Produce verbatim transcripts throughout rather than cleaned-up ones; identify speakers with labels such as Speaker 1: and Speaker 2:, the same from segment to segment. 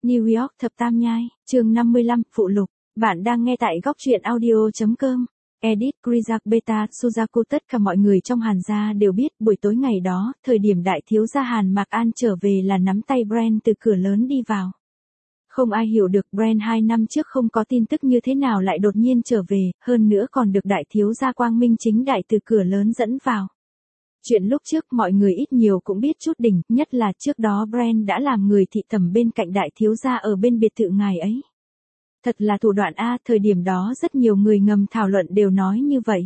Speaker 1: New York thập tam nhai, chương năm mươi lăm, phụ lục. Bạn đang nghe tại góc truyện audio chấm com. Edit, Krizak Beta, Suzaku. Tất cả mọi người trong Hàn gia đều biết buổi tối ngày đó, thời điểm đại thiếu gia Hàn Mạc An trở về là nắm tay Brand từ cửa lớn đi vào. Không ai hiểu được Brand hai năm trước không có tin tức như thế nào lại đột nhiên trở về, hơn nữa còn được đại thiếu gia quang minh chính đại từ cửa lớn dẫn vào. Chuyện lúc trước mọi người ít nhiều cũng biết chút đỉnh, nhất là trước đó Brand đã làm người thị tẩm bên cạnh đại thiếu gia ở bên biệt thự ngài ấy. Thật là thủ đoạn A, thời điểm đó rất nhiều người ngầm thảo luận đều nói như vậy.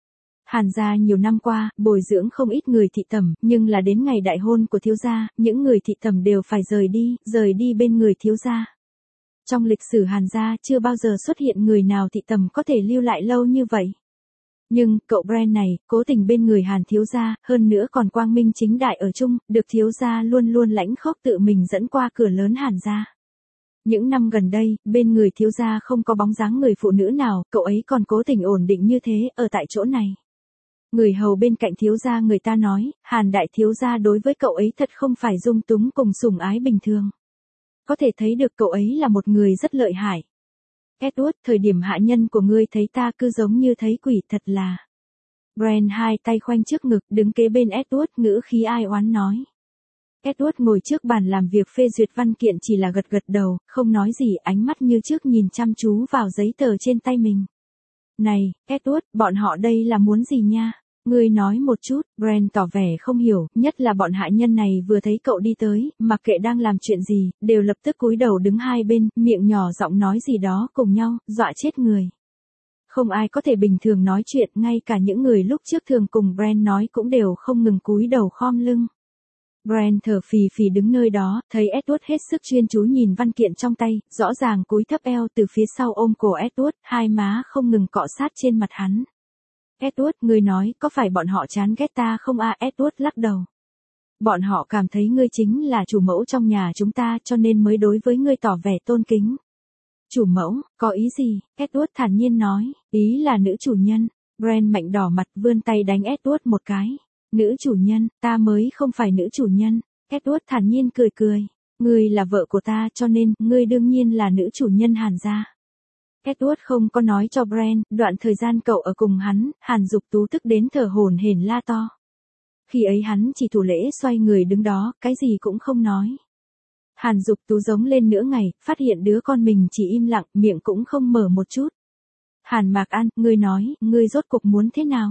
Speaker 1: Hàn gia nhiều năm qua, bồi dưỡng không ít người thị tẩm, nhưng là đến ngày đại hôn của thiếu gia, những người thị tẩm đều phải rời đi, rời đi bên người thiếu gia. Trong lịch sử Hàn gia chưa bao giờ xuất hiện người nào thị tẩm có thể lưu lại lâu như vậy. Nhưng, cậu Brand này, cố tình bên người Hàn thiếu gia, hơn nữa còn quang minh chính đại ở chung, được thiếu gia luôn luôn lãnh khốc tự mình dẫn qua cửa lớn Hàn gia. Những năm gần đây, bên người thiếu gia không có bóng dáng người phụ nữ nào, cậu ấy còn cố tình ổn định như thế, ở tại chỗ này. Người hầu bên cạnh thiếu gia người ta nói, Hàn đại thiếu gia đối với cậu ấy thật không phải dung túng cùng sủng ái bình thường. Có thể thấy được cậu ấy là một người rất lợi hại. Edward, thời điểm hạ nhân của ngươi thấy ta cứ giống như thấy quỷ, thật là. Brand hai tay khoanh trước ngực, đứng kế bên Edward, ngữ khí ai oán nói. Edward ngồi trước bàn làm việc phê duyệt văn kiện chỉ là gật gật đầu, không nói gì, ánh mắt như trước nhìn chăm chú vào giấy tờ trên tay mình. Này, Edward, bọn họ đây là muốn gì nha? Ngươi nói một chút. Brand tỏ vẻ không hiểu, nhất là bọn hạ nhân này vừa thấy cậu đi tới, mặc kệ đang làm chuyện gì, đều lập tức cúi đầu đứng hai bên, miệng nhỏ giọng nói gì đó cùng nhau, dọa chết người. Không ai có thể bình thường nói chuyện, ngay cả những người lúc trước thường cùng Brand nói cũng đều không ngừng cúi đầu khom lưng. Brand thở phì phì đứng nơi đó, thấy Edward hết sức chuyên chú nhìn văn kiện trong tay, rõ ràng cúi thấp eo từ phía sau ôm cổ Edward, hai má không ngừng cọ sát trên mặt hắn. Edward, ngươi nói, có phải bọn họ chán ghét ta không a? Edward lắc đầu. Bọn họ cảm thấy ngươi chính là chủ mẫu trong nhà chúng ta cho nên mới đối với ngươi tỏ vẻ tôn kính. Chủ mẫu, có ý gì? Edward thản nhiên nói, ý là nữ chủ nhân. Brand mạnh đỏ mặt vươn tay đánh Edward một cái. Nữ chủ nhân, ta mới không phải nữ chủ nhân. Edward thản nhiên cười cười. Ngươi là vợ của ta cho nên, ngươi đương nhiên là nữ chủ nhân Hàn gia. Edward không có nói cho Brand, đoạn thời gian cậu ở cùng hắn, Hàn Dục Tú tức đến thở hổn hển la to. Khi ấy hắn chỉ thủ lễ xoay người đứng đó, cái gì cũng không nói. Hàn Dục Tú giống lên nửa ngày, phát hiện đứa con mình chỉ im lặng, miệng cũng không mở một chút. Hàn Mạc An, ngươi nói, ngươi rốt cục muốn thế nào?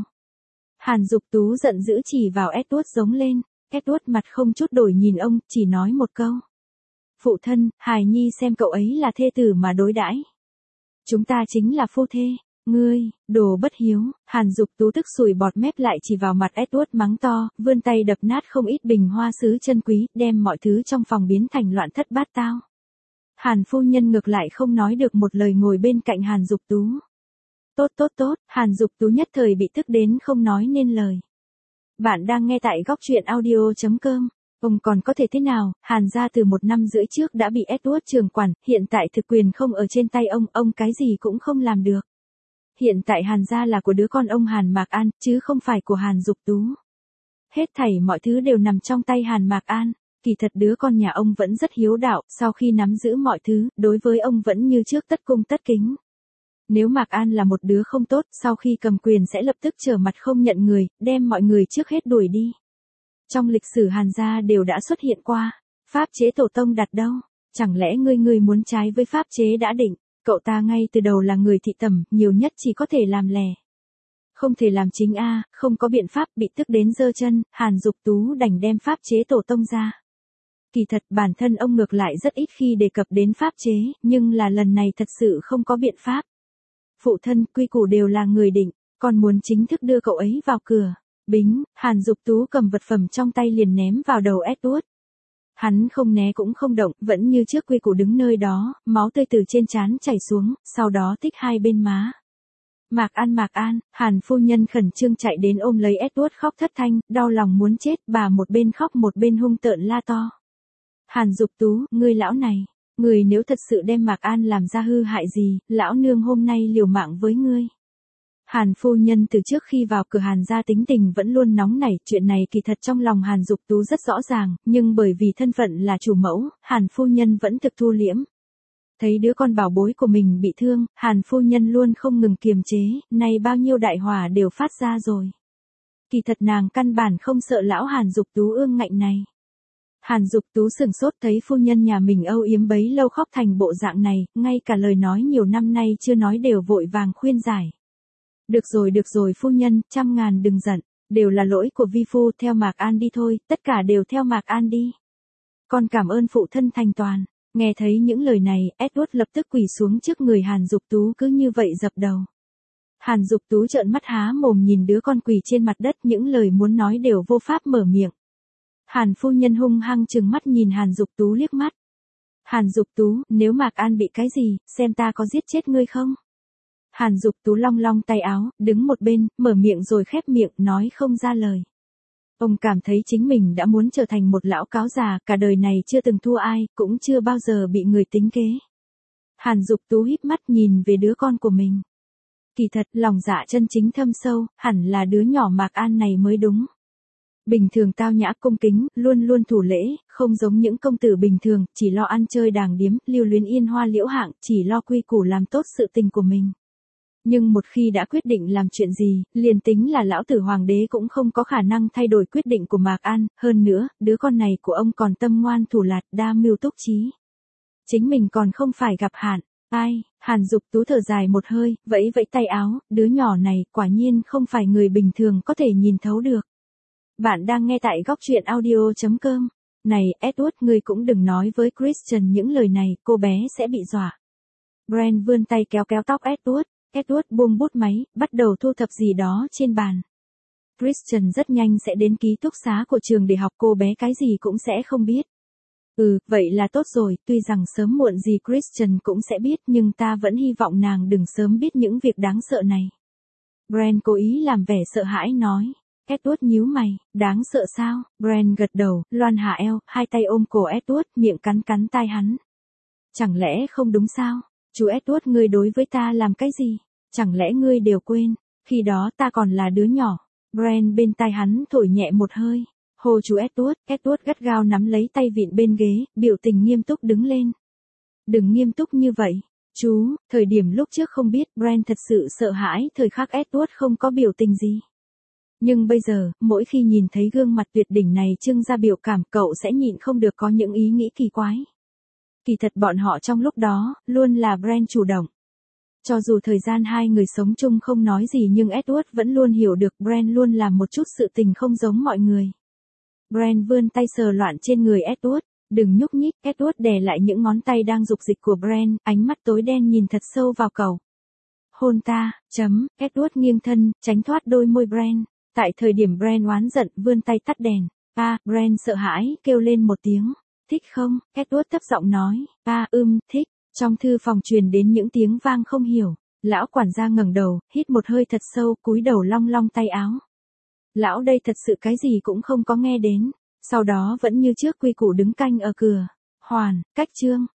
Speaker 1: Hàn Dục Tú giận dữ chỉ vào Edward giống lên, Edward mặt không chút đổi nhìn ông, chỉ nói một câu. Phụ thân, hài nhi xem cậu ấy là thê tử mà đối đãi. Chúng ta chính là phu thê, ngươi, đồ bất hiếu. Hàn Dục Tú tức sùi bọt mép lại chỉ vào mặt Edward mắng to, vươn tay đập nát không ít bình hoa sứ chân quý, đem mọi thứ trong phòng biến thành loạn thất bát tao. Hàn phu nhân ngược lại không nói được một lời ngồi bên cạnh Hàn Dục Tú. Tốt tốt tốt, Hàn Dục Tú nhất thời bị tức đến không nói nên lời. Bạn đang nghe tại góc truyện audio chấm com. Ông còn có thể thế nào, Hàn gia từ một năm rưỡi trước đã bị Edward trưởng quản, hiện tại thực quyền không ở trên tay ông, ông cái gì cũng không làm được. Hiện tại Hàn gia là của đứa con ông Hàn Mạc An, chứ không phải của Hàn Dục Tú. Hết thảy mọi thứ đều nằm trong tay Hàn Mạc An, kỳ thật đứa con nhà ông vẫn rất hiếu đạo, sau khi nắm giữ mọi thứ, đối với ông vẫn như trước tất cung tất kính. Nếu Mạc An là một đứa không tốt, sau khi cầm quyền sẽ lập tức trở mặt không nhận người, đem mọi người trước hết đuổi đi. Trong lịch sử Hàn gia đều đã xuất hiện qua, pháp chế tổ tông đặt đâu, chẳng lẽ ngươi ngươi muốn trái với pháp chế đã định, cậu ta ngay từ đầu là người thị tẩm, nhiều nhất chỉ có thể làm lẻ. Không thể làm chính a, không có biện pháp, bị tức đến giơ chân, Hàn Dục Tú đành đem pháp chế tổ tông ra. Kỳ thật bản thân ông ngược lại rất ít khi đề cập đến pháp chế, nhưng là lần này thật sự không có biện pháp. Phụ thân, quy củ đều là người định, còn muốn chính thức đưa cậu ấy vào cửa. Bính, Hàn Dục Tú cầm vật phẩm trong tay liền ném vào đầu Edward. Hắn không né cũng không động, vẫn như trước quy củ đứng nơi đó, máu tươi từ trên trán chảy xuống, sau đó tích hai bên má. Mạc An Mạc An, Hàn phu nhân khẩn trương chạy đến ôm lấy Edward khóc thất thanh, đau lòng muốn chết, bà một bên khóc một bên hung tợn la to. Hàn Dục Tú, ngươi lão này, ngươi nếu thật sự đem Mạc An làm ra hư hại gì, lão nương hôm nay liều mạng với ngươi. Hàn phu nhân từ trước khi vào cửa Hàn gia tính tình vẫn luôn nóng nảy, chuyện này kỳ thật trong lòng Hàn Dục Tú rất rõ ràng, nhưng bởi vì thân phận là chủ mẫu, Hàn phu nhân vẫn thực thu liễm. Thấy đứa con bảo bối của mình bị thương, Hàn phu nhân luôn không ngừng kiềm chế, nay bao nhiêu đại hỏa đều phát ra rồi. Kỳ thật nàng căn bản không sợ lão Hàn Dục Tú ương ngạnh này. Hàn Dục Tú sừng sốt thấy phu nhân nhà mình âu yếm bấy lâu khóc thành bộ dạng này, ngay cả lời nói nhiều năm nay chưa nói đều vội vàng khuyên giải. Được rồi được rồi phu nhân, trăm ngàn đừng giận, đều là lỗi của vi phu, theo Mạc An đi thôi, tất cả đều theo Mạc An đi. Con cảm ơn phụ thân thành toàn. Nghe thấy những lời này, Edward lập tức quỳ xuống trước người Hàn Dục Tú cứ như vậy dập đầu. Hàn Dục Tú trợn mắt há mồm nhìn đứa con quỳ trên mặt đất, những lời muốn nói đều vô pháp mở miệng. Hàn phu nhân hung hăng trừng mắt nhìn Hàn Dục Tú liếc mắt. Hàn Dục Tú, nếu Mạc An bị cái gì, xem ta có giết chết ngươi không? Hàn Dục Tú long long tay áo, đứng một bên, mở miệng rồi khép miệng, nói không ra lời. Ông cảm thấy chính mình đã muốn trở thành một lão cáo già, cả đời này chưa từng thua ai, cũng chưa bao giờ bị người tính kế. Hàn Dục Tú híp mắt nhìn về đứa con của mình. Kỳ thật, lòng dạ chân chính thâm sâu, hẳn là đứa nhỏ Mạc An này mới đúng. Bình thường tao nhã cung kính, luôn luôn thủ lễ, không giống những công tử bình thường, chỉ lo ăn chơi đàng điếm, lưu luyến yên hoa liễu hạng, chỉ lo quy củ làm tốt sự tình của mình. Nhưng một khi đã quyết định làm chuyện gì, liền tính là lão tử hoàng đế cũng không có khả năng thay đổi quyết định của Mạc An, hơn nữa, đứa con này của ông còn tâm ngoan thủ lạt, đa mưu túc trí. Chính mình còn không phải gặp hạn. Ai, Hàn Dục Tú thở dài một hơi, vẫy vẫy tay áo, đứa nhỏ này quả nhiên không phải người bình thường có thể nhìn thấu được. Bạn đang nghe tại góc truyện audio chấm com. Này, Edward, ngươi cũng đừng nói với Christian những lời này, cô bé sẽ bị dọa. Brand vươn tay kéo kéo tóc Edward. Edward buông bút máy, bắt đầu thu thập gì đó trên bàn. Christian rất nhanh sẽ đến ký túc xá của trường để học, cô bé cái gì cũng sẽ không biết. Ừ, vậy là tốt rồi, tuy rằng sớm muộn gì Christian cũng sẽ biết, nhưng ta vẫn hy vọng nàng đừng sớm biết những việc đáng sợ này. Brand cố ý làm vẻ sợ hãi nói. Edward nhíu mày, đáng sợ sao? Brand gật đầu, loan hạ eo, hai tay ôm cổ Edward, miệng cắn cắn tai hắn. Chẳng lẽ không đúng sao? Chú Edward, ngươi đối với ta làm cái gì? Chẳng lẽ ngươi đều quên, khi đó ta còn là đứa nhỏ. Brand bên tai hắn thổi nhẹ một hơi. Hô chú Edward, Edward gắt gao nắm lấy tay vịn bên ghế, biểu tình nghiêm túc đứng lên. Đừng nghiêm túc như vậy. Chú, thời điểm lúc trước không biết, Brand thật sự sợ hãi, thời khắc Edward không có biểu tình gì. Nhưng bây giờ, mỗi khi nhìn thấy gương mặt tuyệt đỉnh này trưng ra biểu cảm, cậu sẽ nhịn không được có những ý nghĩ kỳ quái. Kỳ thật bọn họ trong lúc đó, luôn là Brand chủ động. Cho dù thời gian hai người sống chung không nói gì nhưng Edward vẫn luôn hiểu được Brand luôn làm một chút sự tình không giống mọi người. Brand vươn tay sờ loạn trên người Edward, đừng nhúc nhích, Edward đè lại những ngón tay đang dục dịch của Brand, ánh mắt tối đen nhìn thật sâu vào cậu. Hôn ta, chấm, Edward nghiêng thân, tránh thoát đôi môi Brand. Tại thời điểm Brand oán giận, vươn tay tắt đèn. A, à, Brand sợ hãi, kêu lên một tiếng. Thích không? Edward thấp giọng nói. A, à, ưm, thích. Trong thư phòng truyền đến những tiếng vang không hiểu. Lão quản gia ngẩng đầu, hít một hơi thật sâu, cúi đầu long long tay áo. Lão đây thật sự cái gì cũng không có nghe đến. Sau đó vẫn như trước quy củ đứng canh ở cửa. Hoàn, cách trương.